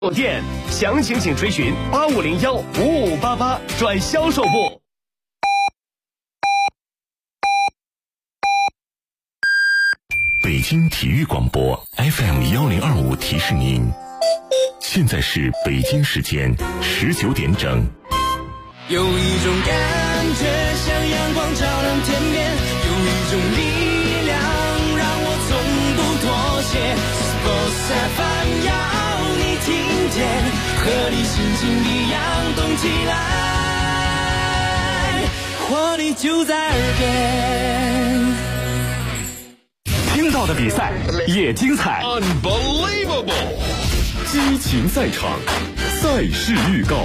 店，详情请垂询85015588转销售部。 北京体育广播 FM1025提示您，现在是北京时间19点整。 有一种感觉像阳光照亮天边，有一种力量让我从不妥协。Sports FM 要你听见，和你心情一样动起来，活力就在耳边。 听到的比赛也精彩 Unbelievable， 激情赛场，赛事预告。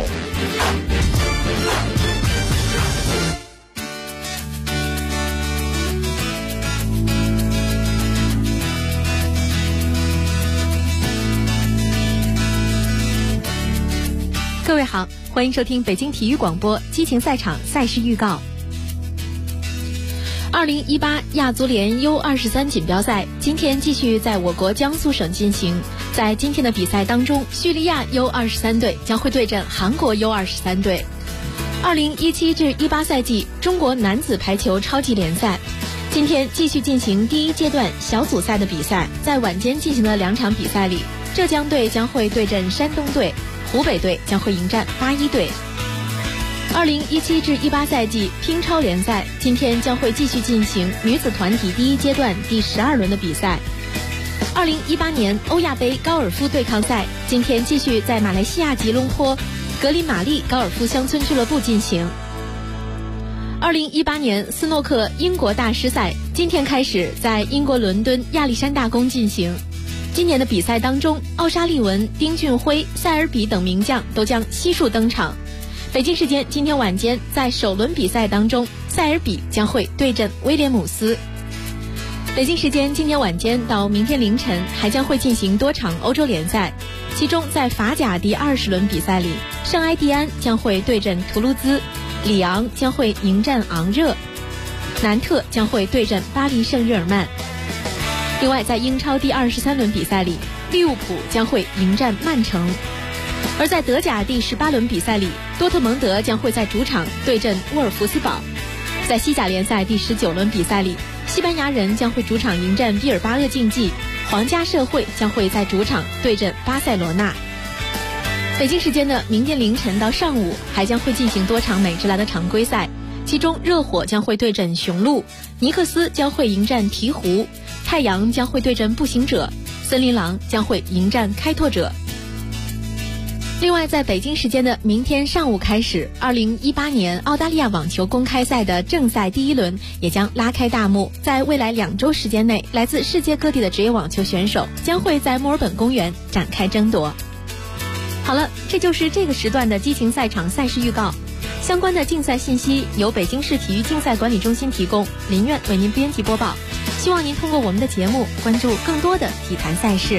各位好，欢迎收听北京体育广播激情赛场赛事预告。2018亚足联 U23 锦标赛今天继续在我国江苏省进行。在今天的比赛当中，叙利亚 U23 队将会对阵韩国 U23 队。2017至18赛季中国男子排球超级联赛今天继续进行第一阶段小组赛的比赛。在晚间进行的2场比赛里，浙江队将会对阵山东队，湖北队将会迎战81队。2017至18赛季乒超联赛今天将会继续进行女子团体第一阶段第12轮的比赛。2018年欧亚杯高尔夫对抗赛今天继续在马来西亚吉隆坡格林玛丽高尔夫乡村俱乐部进行。2018年斯诺克英国大师赛今天开始在英国伦敦亚历山大宫进行。今年的比赛当中，奥沙利文、丁俊晖、塞尔比等名将都将悉数登场。北京时间今天晚间，在首轮比赛当中，塞尔比将会对阵威廉姆斯。北京时间今天晚间到明天凌晨，还将会进行多场欧洲联赛，其中在法甲第20轮比赛里，圣埃蒂安将会对阵图卢兹，里昂将会迎战昂热，南特将会对阵巴黎圣日耳曼。另外，在英超第23轮比赛里，利物浦将会迎战曼城。而在德甲第18轮比赛里，多特蒙德将会在主场对阵沃尔夫斯堡。在西甲联赛第19轮比赛里，西班牙人将会主场迎战毕尔巴鄂竞技，皇家社会将会在主场对阵巴塞罗那。北京时间的明天凌晨到上午，还将会进行多场美职篮的常规赛，其中热火将会对阵雄鹿，尼克斯将会迎战鹈鹕，太阳将会对阵步行者，森林狼将会迎战开拓者。另外，在北京时间的明天上午开始，2018年澳大利亚网球公开赛的正赛第1轮也将拉开大幕。在未来2周时间内，来自世界各地的职业网球选手将会在墨尔本公园展开争夺。好了，这就是这个时段的激情赛场赛事预告。相关的竞赛信息由北京市体育竞赛管理中心提供，林苑为您编辑播报。希望您通过我们的节目关注更多的体坛赛事。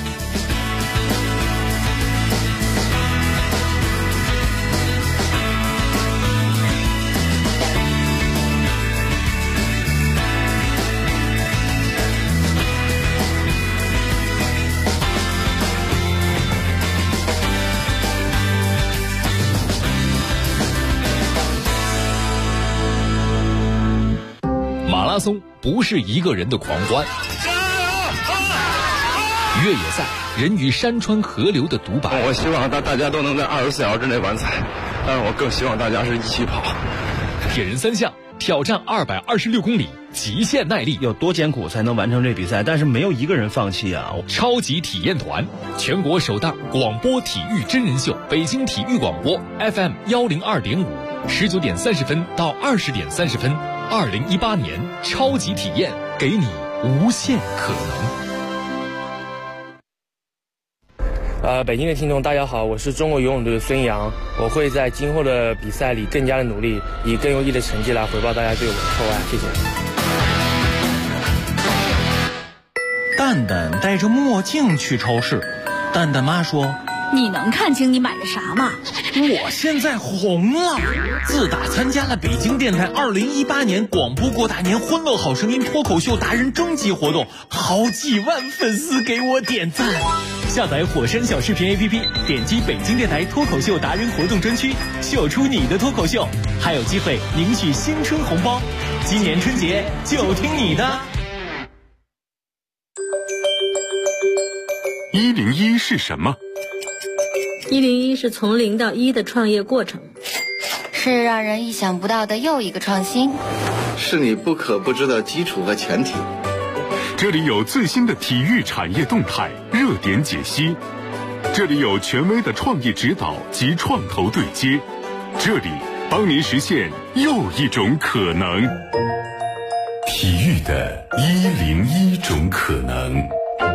马拉松不是一个人的狂欢，越野赛人与山川河流的独白。 我希望大家都能在24小时之内完赛，但是我更希望大家是一起跑。 铁人3项挑战226公里，极限耐力， 有多艰苦才能完成这比赛？但是没有一个人放弃啊！ 超级体验团，全国首档广播体育真人秀，北京体育广播 FM102.5，19点30分到20点30分。2018年超级体验，给你无限可能。北京的听众大家好，我是中国游泳队的孙杨，我会在今后的比赛里更加的努力，以更优异的成绩来回报大家对我的厚爱，谢谢。 蛋蛋戴着墨镜去超市，蛋蛋妈说你能看清你买的啥吗？ 我现在红了，自打参加了北京电台2018年广播过大年欢乐好声音脱口秀达人征集活动，好几万粉丝给我点赞。 下载火山小视频 APP， 点击北京电台脱口秀达人活动专区，秀出你的脱口秀，还有机会领取新春红包。今年春节就听你的。 101是什么 ？101是从0到1的创业过程， 是让人意想不到的又一个创新， 是你不可不知的基础和前提。 这里有最新的体育产业动态热点解析，这里有权威的创业指导及创投对接，这里帮您实现又一种可能。体育的101种可能。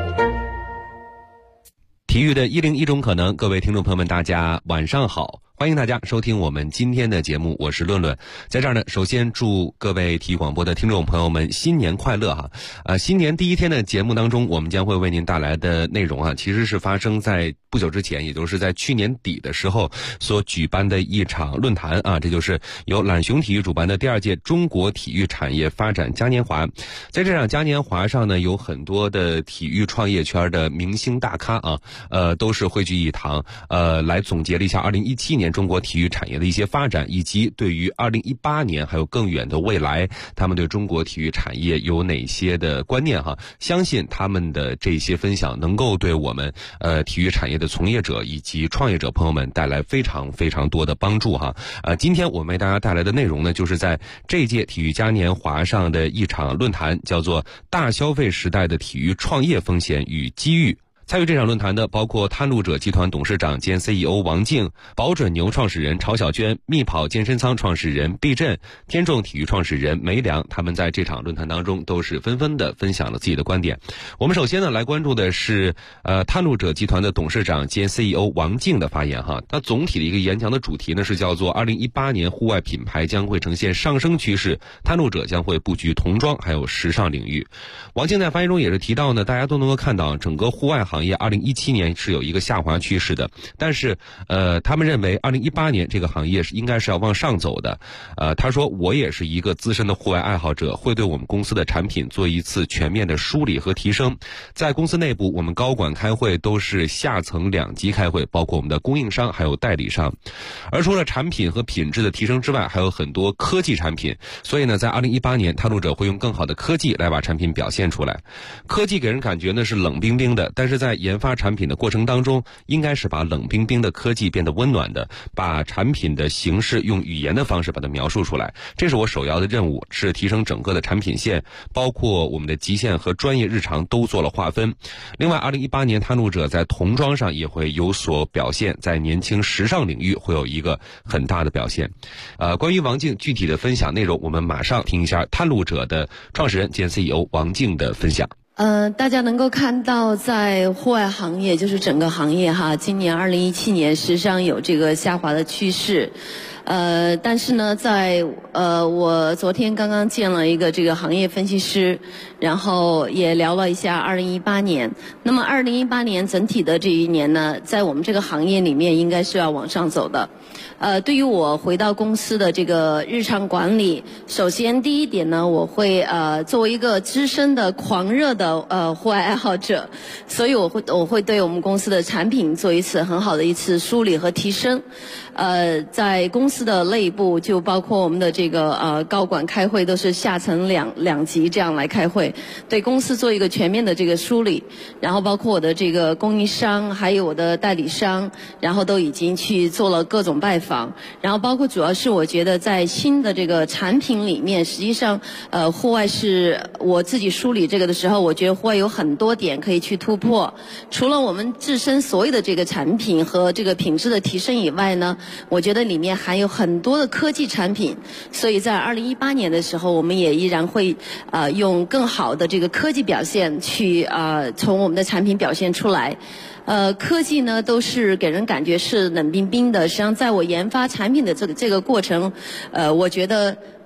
体育的101种可能，各位听众朋友们，大家晚上好，欢迎大家收听我们今天的节目，我是论论。在这儿呢，首先祝各位体育广播的听众朋友们新年快乐哈！新年第一天的节目当中，我们将会为您带来的内容啊，其实是发生在不久之前，也就是在去年底的时候所举办的一场论坛啊，这就是由懒熊体育主办的第2届中国体育产业发展嘉年华。在这场嘉年华上呢，有很多的体育创业圈的明星大咖啊，都是汇聚一堂，来总结了一下2017年中国体育产业的一些发展，以及对于2018年还有更远的未来，他们对中国体育产业有哪些的观念哈？相信他们的这些分享能够对我们体育产业的从业者以及创业者朋友们带来非常非常多的帮助哈。今天我们为大家带来的内容呢，就是在这届体育嘉年华上的一场论坛，叫做大消费时代的体育创业风险与机遇。参与这场论坛的包括探路者集团董事长兼 CEO 王静、宝准牛创始人曹小娟、蜜跑健身仓创始人毕振、天众体育创始人梅良，他们在这场论坛当中都是纷纷的分享了自己的观点。我们首先呢来关注的是探路者集团的董事长兼 CEO 王静的发言哈。他总体的一个演讲的主题呢是叫做2018年户外品牌将会呈现上升趋势，探路者将会布局童装还有时尚领域。王静在发言中也是提到呢，大家都能够看到整个户外行业2017年是有一个下滑趋势的，但是他们认为2018年这个行业应该是要往上走的。他说我也是一个资深的户外爱好者，会对我们公司的产品做一次全面的梳理和提升。在公司内部，我们高管开会都是下层2级开会，包括我们的供应商还有代理商。而除了产品和品质的提升之外，还有很多科技产品，所以呢在2018年探路者会用更好的科技来把产品表现出来。科技给人感觉呢是冷冰冰的，但是在研发产品的过程当中，应该是把冷冰冰的科技变得温暖的，把产品的形式用语言的方式把它描述出来。这是我首要的任务，是提升整个的产品线，包括我们的极限和专业日常都做了划分。另外2018年探路者在童装上也会有所表现，在年轻时尚领域会有一个很大的表现。关于王静具体的分享内容，我们马上听一下探路者的创始人兼 CEO 王静的分享。 大家能够看到，在户外行业，就是整个行业哈，今年2017年实际上有这个下滑的趋势。但是呢，在我昨天刚刚见了一个这个行业分析师，然后也聊了一下2018年。那么2018年整体的这一年呢，在我们这个行业里面应该是要往上走的。对于我回到公司的这个日常管理，首先第一点呢，我会作为一个资深的狂热的户外爱好者，所以我会对我们公司的产品做一次很好的一次梳理和提升。在公司的内部，就包括我们的这个高管开会都是下层两级这样来开会，对公司做一个全面的这个梳理，然后包括我的这个供应商还有我的代理商，然后都已经去做了各种拜访，然后包括主要是我觉得在新的这个产品里面，实际上户外是我自己梳理这个的时候，我觉得户外有很多点可以去突破，除了我们自身所有的这个产品和这个品质的提升以外呢，我觉得里面还有很多的科技产品，所以在2018年的时候，我们也依然会用更好的这个科技表现去从我们的产品表现出来。科技呢都是给人感觉是冷冰冰的，实际上在我研发产品的这个过程，我觉得我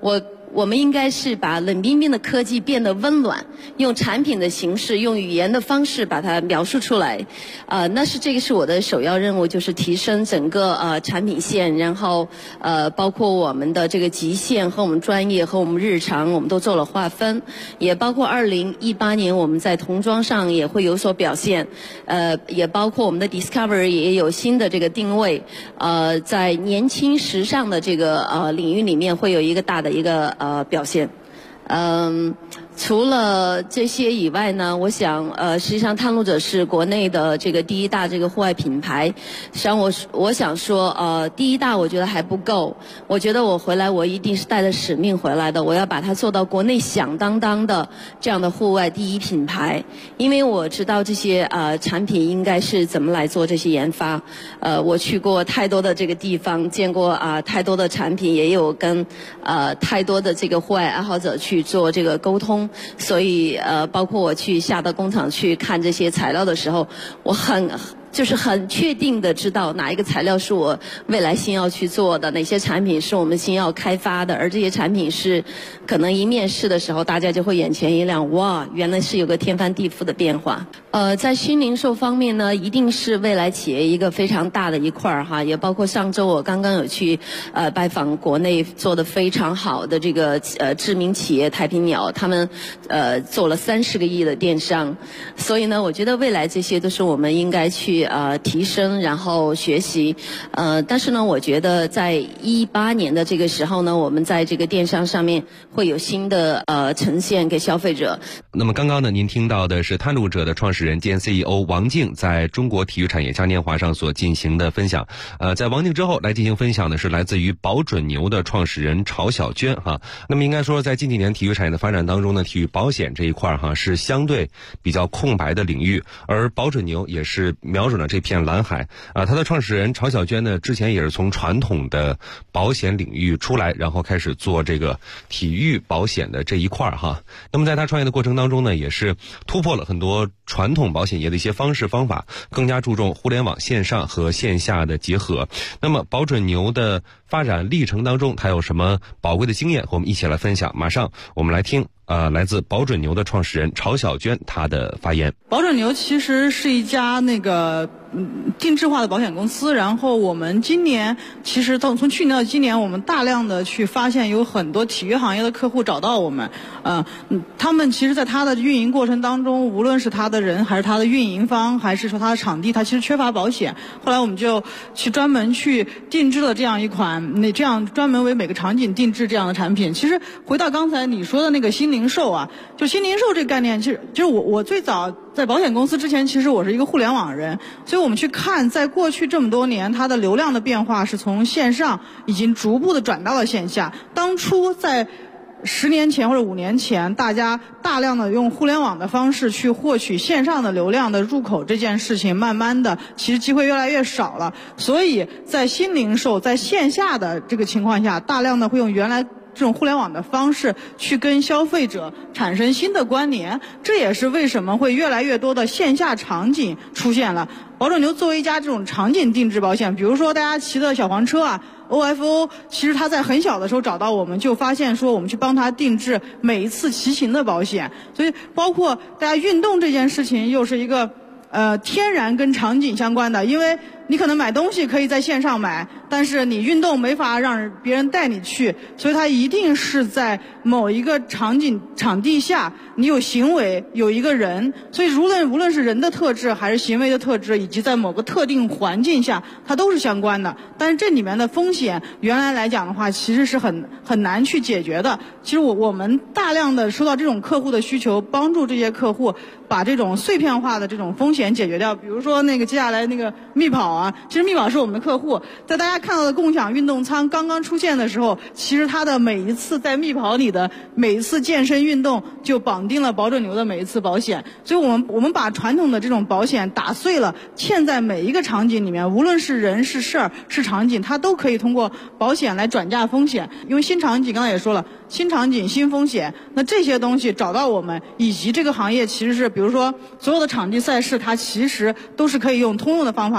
我们应该是把冷冰冰的科技变得温暖，用产品的形式，用语言的方式把它描述出来。这个是我的首要任务，就是提升整个产品线，然后包括我们的这个极限和我们专业和我们日常，我们都做了划分，也包括2018年我们在童装上也会有所表现，也包括我们的 Discovery 也有新的这个定位，在年轻时尚的这个领域里面会有一个大的一个表现。除了这些以外呢，我想实际上探路者是国内的这个第一大这个户外品牌。实际上我想说第一大我觉得还不够，我觉得我回来我一定是带着使命回来的，我要把它做到国内响当当的这样的户外第一品牌。因为我知道这些产品应该是怎么来做这些研发，我去过太多的这个地方，见过太多的产品，也有跟太多的这个户外爱好者去做这个沟通。所以包括我去下到工厂去看这些材料的时候，我很确定的知道哪一个材料是我未来新要去做的，哪些产品是我们新要开发的，而这些产品是可能一面试的时候大家就会眼前一亮，哇，原来是有个天翻地覆的变化。在新零售方面呢，一定是未来企业一个非常大的一块哈，也包括上周我刚刚有去拜访国内做的非常好的这个知名企业太平鸟，他们做了30个亿的电商，所以呢，我觉得未来这些都是我们应该去提升，然后学习。但是呢，我觉得在18年的这个时候呢，我们在这个电商上面会有新的呈现给消费者。 那么刚刚呢，您听到的是探路者的创始人兼 CEO 王静在中国体育产业嘉年华上所进行的分享。在王静之后来进行分享的是来自于保准牛的创始人曹小娟哈。那么应该说，在近几年体育产业的发展当中呢，体育保险这一块哈是相对比较空白的领域，而保准牛也是瞄准了这片蓝海。他的创始人曹小娟呢，之前也是从传统的保险领域出来，然后开始做这个体育保险的这一块哈。那么在他创业的过程当中呢，也是突破了很多传统保险业的一些方式方法，更加注重互联网线上和线下的结合。那么保准牛的发展历程当中，他有什么宝贵的经验和我们一起来分享？马上我们来听来自保准牛的创始人曹小娟她的发言。 保准牛其实是一家定制化的保险公司，然后我们今年其实从去年到今年，我们大量的去发现有很多体育行业的客户找到我们，他们其实在他的运营过程当中，无论是他的人还是他的运营方，还是说他的场地，他其实缺乏保险。后来我们就去专门去定制了这样一款，这样专门为每个场景定制这样的产品。其实回到刚才你说的那个新零售啊，就新零售这个概念，其实我最早在保险公司之前，其实我是一个互联网人，所以我们去看，在过去这么多年，它的流量的变化是从线上已经逐步的转到了线下。当初在10年前或者5年前，大家大量的用互联网的方式去获取线上的流量的入口这件事情，慢慢的其实机会越来越少了。所以在新零售在线下的这个情况下，大量的会用原来这种互联网的方式去跟消费者产生新的关联，这也是为什么会越来越多的线下场景出现了。保准牛作为一家这种场景定制保险，比如说大家骑的小黄车啊，OFO 其实他在很小的时候找到我们，就发现说我们去帮他定制每一次骑行的保险。所以包括大家运动这件事情，又是一个天然跟场景相关的，因为你可能买东西可以在线上买，但是你运动没法让别人带你去，所以它一定是在某一个场地下，你有行为，有一个人，所以无论是人的特质还是行为的特质，以及在某个特定环境下，它都是相关的。但是这里面的风险，原来来讲的话，其实是很难去解决的。其实我们大量的收到这种客户的需求，帮助这些客户把这种碎片化的这种风险解决掉。比如说接下来密跑啊，其实密跑是我们的客户，在大家看到的共享运动舱刚刚出现的时候，其实它的每一次在密跑里的每一次健身运动就绑定了保准牛的每一次保险。所以我们把传统的这种保险打碎了，嵌在每一个场景里面，无论是人是事儿是场景，它都可以通过保险来转嫁风险。因为新场景刚才也说了，新场景新风险，那这些东西找到我们，以及这个行业其实是比如说所有的场地赛事，它其实都是可以用通用的方法来去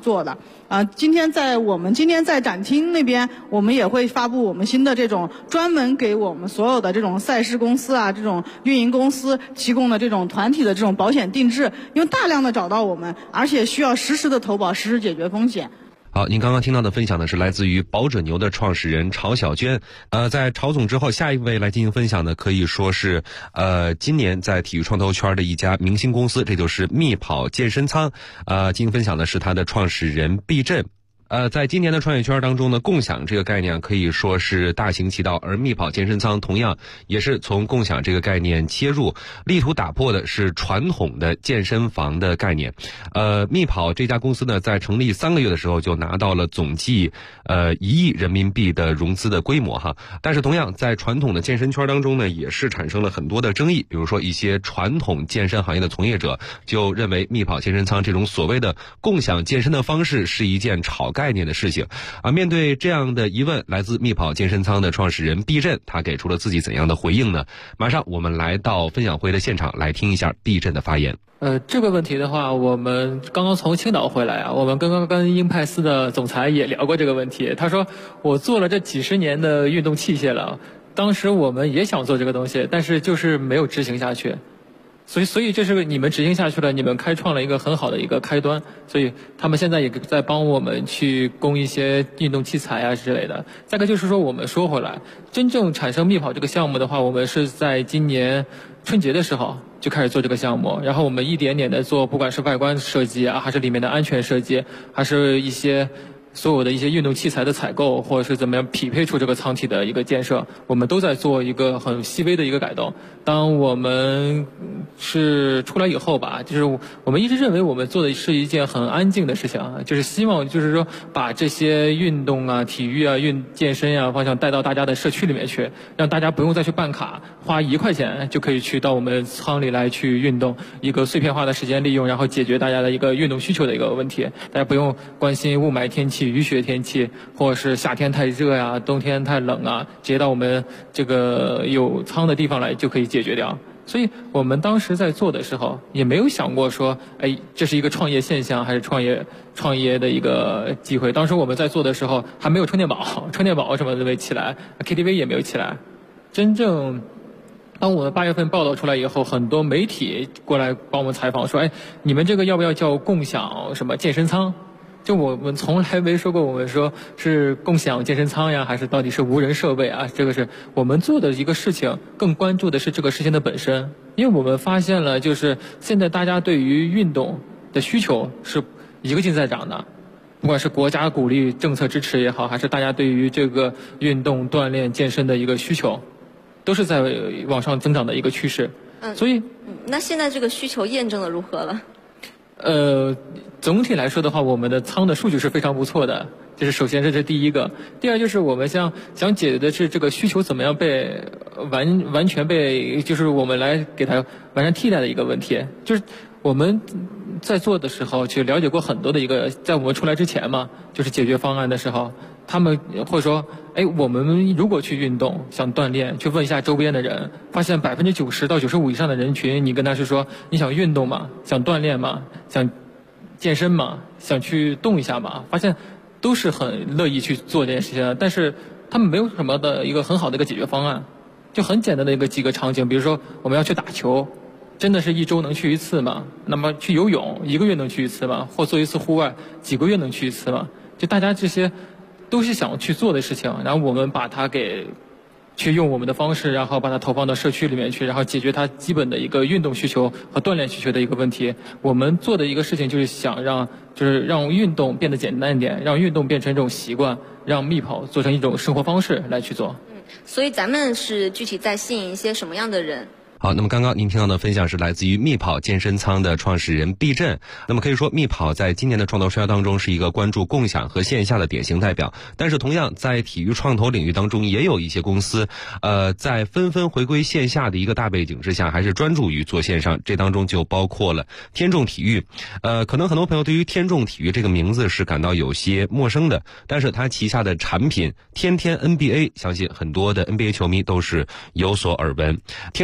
做的。今天在展厅那边，我们也会发布我们新的这种专门给我们所有的这种赛事公司啊、这种运营公司提供的这种团体的这种保险定制，因为大量的找到我们，而且需要实时的投保、实时解决风险。 好，您刚刚听到的分享呢是来自于保准牛的创始人曹小娟。在曹总之后，下一位来进行分享的可以说是今年在体育创投圈的一家明星公司，这就是蜜跑健身仓。进行分享的是他的创始人毕振。在今年的创业圈当中呢，共享这个概念可以说是大行其道，而蜜跑健身仓同样也是从共享这个概念切入，力图打破的是传统的健身房的概念。蜜跑这家公司呢，在成立3个月的时候就拿到了总计1亿人民币的融资的规模哈。但是同样在传统的健身圈当中呢，也是产生了很多的争议，比如说一些传统健身行业的从业者就认为蜜跑健身仓这种所谓的共享健身的方式是一件炒概念的事情面对这样的疑问，来自蜜跑健身仓的创始人毕振，他给出了自己怎样的回应呢？马上我们来到分享会的现场，来听一下毕振的发言。 这个问题的话，我们刚刚从青岛回来啊，我们刚刚跟英派斯的总裁也聊过这个问题。他说，我做了这几十年的运动器械了，当时我们也想做这个东西，但是就是没有执行下去。所以这是你们执行下去了，你们开创了一个很好的一个开端，所以他们现在也在帮我们去供一些运动器材啊之类的。再个就是说，我们说回来，真正产生蜜跑这个项目的话，我们是在今年春节的时候就开始做这个项目，然后我们一点点的做，不管是外观设计啊，还是里面的安全设计，还是一些所有的一些运动器材的采购，或者是怎么样匹配出这个舱体的一个建设，我们都在做一个很细微的一个改动。当我们是出来以后吧，就是我们一直认为我们做的是一件很安静的事情，就是希望就是说把这些运动啊、体育啊、健身啊方向带到大家的社区里面去，让大家不用再去办卡，花1块钱就可以去到我们仓里来去运动，一个碎片化的时间利用，然后解决大家的一个运动需求的一个问题。大家不用关心雾霾天气、雨雪天气，或者是夏天太热呀、冬天太冷啊，直接到我们这个有仓的地方来就可以解决掉。所以我们当时在做的时候，也没有想过说，这是一个创业现象还是创业的一个机会。当时我们在做的时候，还没有充电宝什么都没起来 ，KTV 也没有起来。真正当我们8月份报道出来以后，很多媒体过来帮我们采访说，你们这个要不要叫共享什么健身仓？就我们从来没说过，我们说是共享健身仓呀，还是到底是无人设备啊？这个是我们做的一个事情，更关注的是这个事情的本身。因为我们发现了，就是现在大家对于运动的需求是一个劲在涨的，不管是国家鼓励政策支持也好，还是大家对于这个运动锻炼健身的一个需求，都是在往上增长的一个趋势。所以， 那现在这个需求验证的如何了？ 总体来说的话，我们的仓的数据是非常不错的，这是首先这是第一个。第二就是我们想解决的是这个需求怎么样被完全被就是我们来给它完全替代的一个问题。就是我们在做的时候去了解过很多的一个，在我们出来之前嘛，就是解决方案的时候，他们会说，我们如果去运动想锻炼，去问一下周边的人，发现90%到95%以上的人群，你跟他是说你想运动吗？想锻炼吗？想健身嘛，想去动一下嘛，发现都是很乐意去做这件事情的，但是他们没有什么的一个很好的一个解决方案，就很简单的几个场景，比如说我们要去打球，真的是1周能去1次吗？那么去游泳1个月能去1次吗？或做一次户外几个月能去1次吗？就大家这些都是想去做的事情，然后我们把它给去用我们的方式，然后把它投放到社区里面去，然后解决它基本的一个运动需求和锻炼需求的一个问题。我们做的一个事情就是想让运动变得简单一点，让运动变成一种习惯，让蜜跑做成一种生活方式来去做。 所以咱们是具体在吸引一些什么样的人？ 好，那么刚刚您听到的分享是来自于蜜跑健身仓的创始人毕振。那么可以说，蜜跑在今年的创投生涯当中是一个关注共享和线下的典型代表。但是同样在体育创投领域当中，也有一些公司，在纷纷回归线下的一个大背景之下，还是专注于做线上。这当中就包括了天众体育。可能很多朋友对于天众体育这个名字是感到有些陌生的，但是它旗下的产品天天 NBA， 相信很多的 NBA 球迷都是有所耳闻。天众体育呢是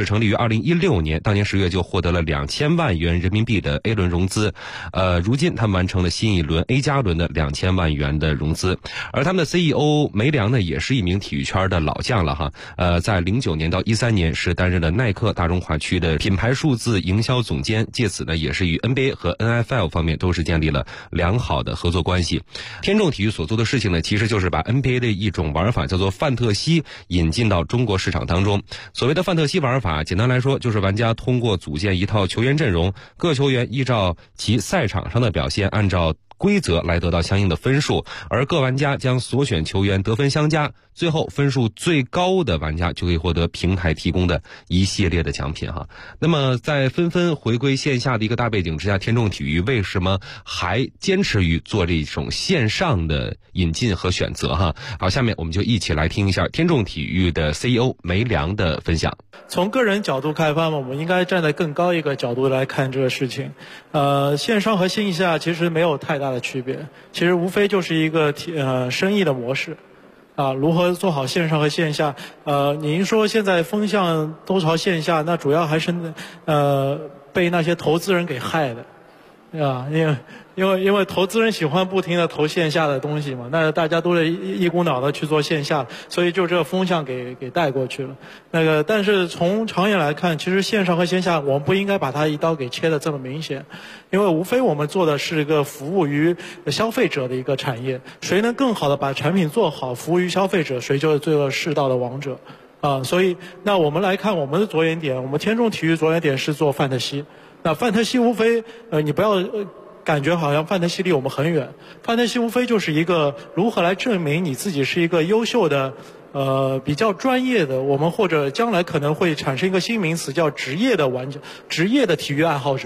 是成立于2016年，当年10月就获得了2000万元人民币的 A 轮融资。如今他们完成了新一轮 A 加轮的2000万元的融资。而他们的 CEO 梅良呢，也是一名体育圈的老将了哈。在09年到13年是担任了耐克大中华区的品牌数字营销总监，借此呢也是与 NBA 和 NFL 方面都是建立了良好的合作关系。天众体育所做的事情呢，其实就是把 NBA 的一种玩法叫做范特西引进到中国市场当中。所谓的范特西玩法，简单来说就是玩家通过组建一套球员阵容，各球员依照其赛场上的表现，按照规则来得到相应的分数，而各玩家将所选球员得分相加，最后分数最高的玩家就可以获得平台提供的一系列的奖品哈。那么在纷纷回归线下的一个大背景之下，天众体育为什么还坚持于做这种线上的引进和选择哈？好，下面我们就一起来听一下天众体育的 CEO 梅良的分享。 从个人角度开发嘛，我们应该站在更高一个角度来看这个事情。线上和线下其实没有太大的区别，其实无非就是一个生意的模式。如何做好线上和线下？您说现在风向都朝线下，那主要还是被那些投资人给害的，因为投资人喜欢不停的投线下的东西嘛，那大家都是一股脑的去做线下，所以就这个风向给带过去了。但是从长远来看，其实线上和线下我们不应该把它一刀给切得这么明显，因为无非我们做的是一个服务于消费者的一个产业，谁能更好的把产品做好，服务于消费者，谁就是最后世道的王者。所以那我们来看我们的着眼点，我们天众体育着眼点是做范特西。那范特西无非你不要感觉好像范特西离我们很远，范特西无非就是一个如何来证明你自己是一个优秀的比较专业的，我们或者将来可能会产生一个新名词叫职业的玩家，职业的体育爱好者。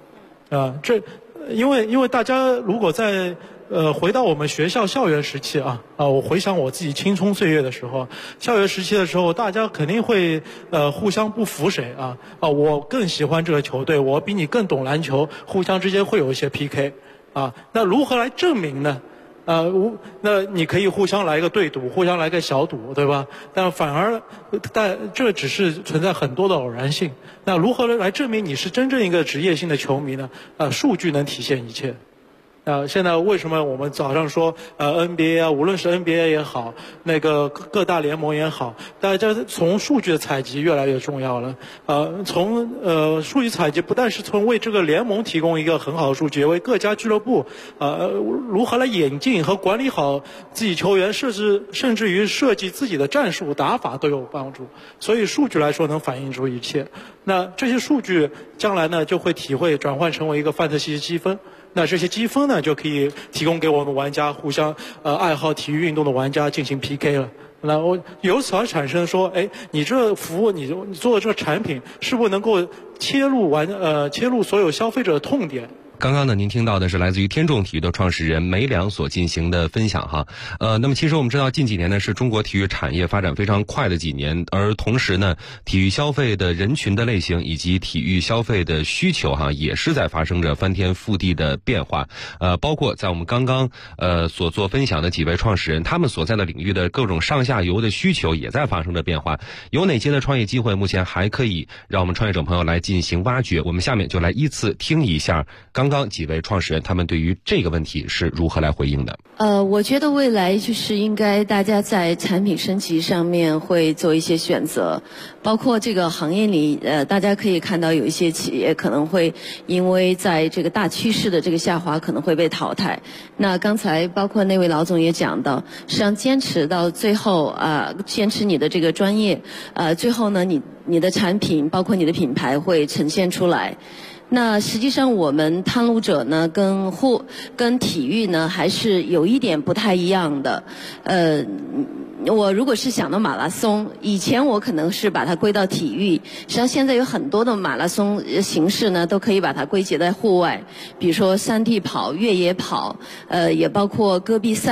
因为大家如果在回到我们学校校园时期我回想我自己青葱岁月的时候，校园时期的时候，大家肯定会互相不服谁我更喜欢这个球队，我比你更懂篮球，互相之间会有一些 PK 那如何来证明呢？那你可以互相来个对赌，互相来个小赌，对吧？但这只是存在很多的偶然性。那如何来证明你是真正一个职业性的球迷呢？数据能体现一切。现在为什么我们早上说NBA 无论是 NBA 也好，那个各大联盟也好，大家从数据的采集越来越重要了。从数据采集不但是从为这个联盟提供一个很好的数据，也为各家俱乐部如何来引进和管理好自己球员，甚至于设计自己的战术打法都有帮助。所以数据来说能反映出一切。那这些数据将来呢就会转换成为一个范特西积分。那这些积分呢，就可以提供给我们玩家互相爱好体育运动的玩家进行 PK 了。那我由此而产生说，你这服务你做的这个产品是不是能够切入所有消费者的痛点？ 刚刚呢，您听到的是来自于天众体育的创始人梅良所进行的分享哈。那么其实我们知道，近几年呢是中国体育产业发展非常快的几年，而同时呢，体育消费的人群的类型以及体育消费的需求哈，也是在发生着翻天覆地的变化。包括在我们刚刚所做分享的几位创始人，他们所在的领域的各种上下游的需求也在发生着变化。有哪些的创业机会目前还可以让我们创业者朋友来进行挖掘？我们下面就来依次听一下刚刚几位创始人他们对于这个问题是如何来回应的。 我觉得未来就是应该大家在产品升级上面会做一些选择，包括这个行业里大家可以看到有一些企业可能会因为在这个大趋势的这个下滑可能会被淘汰。那刚才包括那位老总也讲到，实际上坚持到最后坚持你的这个专业最后呢你的产品包括你的品牌会呈现出来。那实际上我们探路者呢跟体育呢还是有一点不太一样的。我如果是想到马拉松，以前我可能是把它归到体育，实际上现在有很多的马拉松形式呢都可以把它归结在户外，比如说山地跑、越野跑，也包括戈壁赛。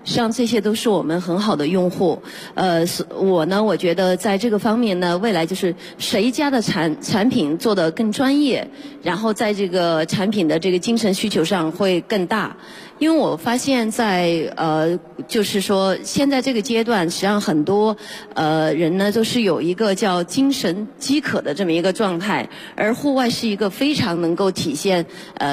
实际上这些都是我们很好的用户。我觉得在这个方面呢，未来就是谁家的产品做得更专业，然后在这个产品的这个精神需求上会更大。因为我发现就是说现在这个阶段，实际上很多人呢都是有一个叫精神饥渴的这么一个状态，而户外是一个非常能够体现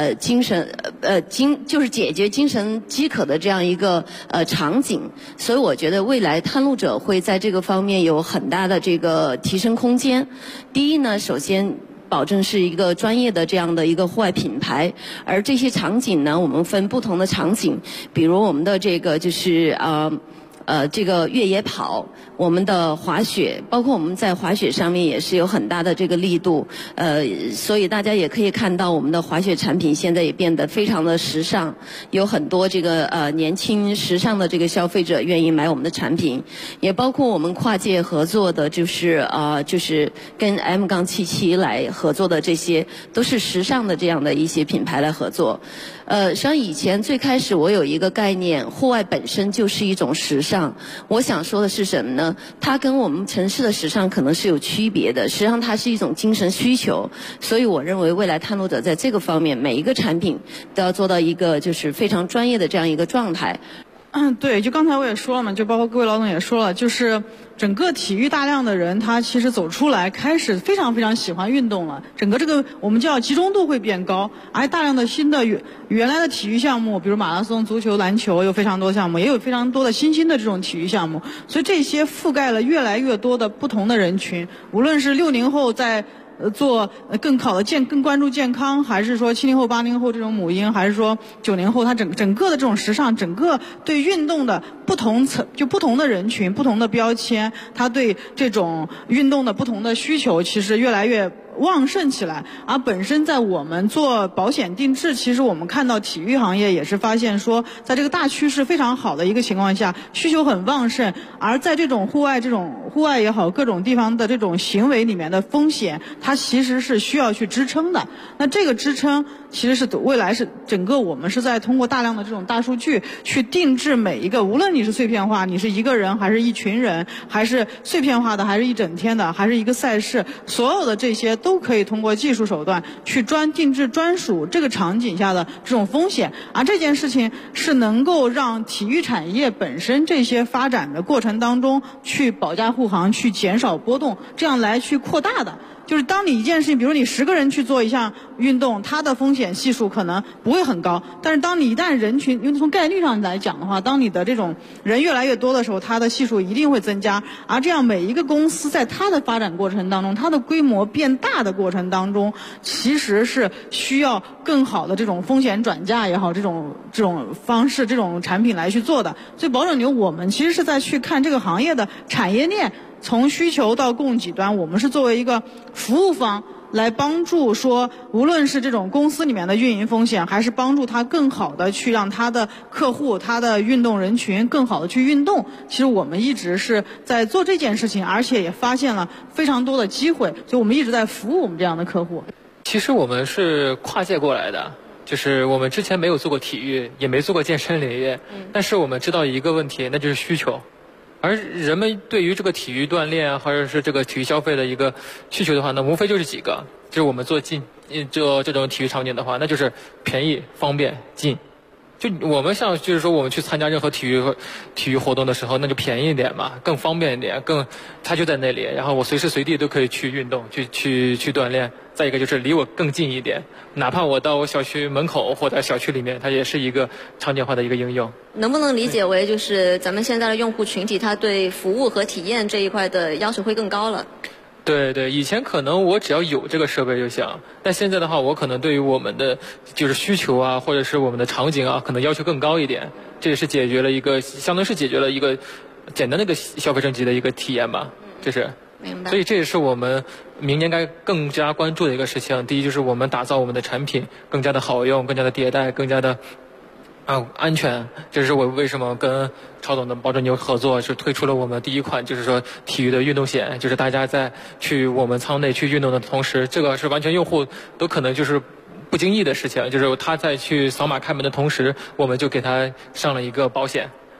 就是解决精神饥渴的这样一个场景。所以我觉得未来探路者会在这个方面有很大的这个提升空间。第一呢，首先保证是一个专业的这样的一个户外品牌，而这些场景呢，我们分不同的场景，比如我们的这个就是这个越野跑，我们的滑雪，包括我们在滑雪上面也是有很大的这个力度，所以大家也可以看到我们的滑雪产品现在也变得非常的时尚，有很多这个年轻时尚的这个消费者愿意买我们的产品，也包括我们跨界合作的，就是跟 M-77 来合作的，这些都是时尚的这样的一些品牌来合作。实际上以前最开始我有一个概念，户外本身就是一种时尚。我想说的是什么呢？它跟我们城市的时尚可能是有区别的，实际上它是一种精神需求。所以我认为未来探路者在这个方面，每一个产品都要做到一个就是非常专业的这样一个状态。 对，就刚才我也说了嘛，就包括各位老总也说了，就是整个体育大量的人，他其实走出来开始非常非常喜欢运动了，整个这个我们叫集中度会变高，而大量的新的原来的体育项目，比如马拉松、足球、篮球，有非常多项目，也有非常多的新兴的这种体育项目，所以这些覆盖了越来越多的不同的人群，无论是60后在做更关注健康，还是说70后、80后这种母婴，还是说90后，它整个的这种时尚，整个对运动的不同的人群、不同的标签，它对这种运动的不同的需求，其实越来越旺盛起来。而本身在我们做保险定制，其实我们看到体育行业也是发现说，在这个大趋势非常好的一个情况下，需求很旺盛，而在这种户外也好，各种地方的这种行为里面的风险，它其实是需要去支撑的。那这个支撑其实是未来是整个我们是在通过大量的这种大数据去定制每一个，无论你是碎片化，你是一个人还是一群人，还是碎片化的，还是一整天的，还是一个赛事，所有的这些都可以通过技术手段去定制专属这个场景下的这种风险。而这件事情是能够让体育产业本身这些发展的过程当中去保驾护航，去减少波动，这样来去扩大的。就是当你一件事情，比如你10个人去做一项运动，它的风险系数可能不会很高，但是当你一旦人群，因为从概率上来讲的话，当你的这种人越来越多的时候，它的系数一定会增加。而这样每一个公司在它的发展过程当中，它的规模变大的过程当中，其实是需要更好的这种风险转嫁也好，这种方式、这种产品来去做的。所以保准牛我们其实是在去看这个行业的产业链，从需求到供给端，我们是作为一个服务方来帮助说，无论是这种公司里面的运营风险，还是帮助他更好的去让他的客户、他的运动人群更好的去运动。其实我们一直是在做这件事情，而且也发现了非常多的机会，所以我们一直在服务我们这样的客户。 其实我们是跨界过来的，就是我们之前没有做过体育，也没做过健身领域，但是我们知道一个问题，那就是需求。而人们对于这个体育锻炼或者是这个体育消费的一个需求的话，那无非就是几个，就是我们做这种体育场景的话，那就是便宜、方便、近。就我们就是说我们去参加任何体育活动的时候，那就便宜一点嘛，更方便一点，它就在那里，然后我随时随地都可以去运动，去锻炼。再一个就是离我更近一点，哪怕我到我小区门口或者小区里面，它也是一个场景化的一个应用。 能不能理解为就是咱们现在的用户群体，他对服务和体验这一块的要求会更高了？ 对，以前可能我只要有这个设备就行，但现在的话，我可能对于我们的就是需求啊，或者是我们的场景啊，可能要求更高一点。这也是相当是解决了一个简单的一个消费升级的一个体验吧，就是。 明白。 所以这也是我们明年该更加关注的一个事情。第一就是我们打造我们的产品更加的好用，更加的迭代，更加的安全。这是我为什么跟曹总的保准牛合作，是推出了我们第一款就是说体育的运动险，就是大家在去我们舱内去运动的同时，这个是完全用户都可能就是不经意的事情，就是他在去扫码开门的同时，我们就给他上了一个保险。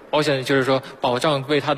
保险就是说保障为他的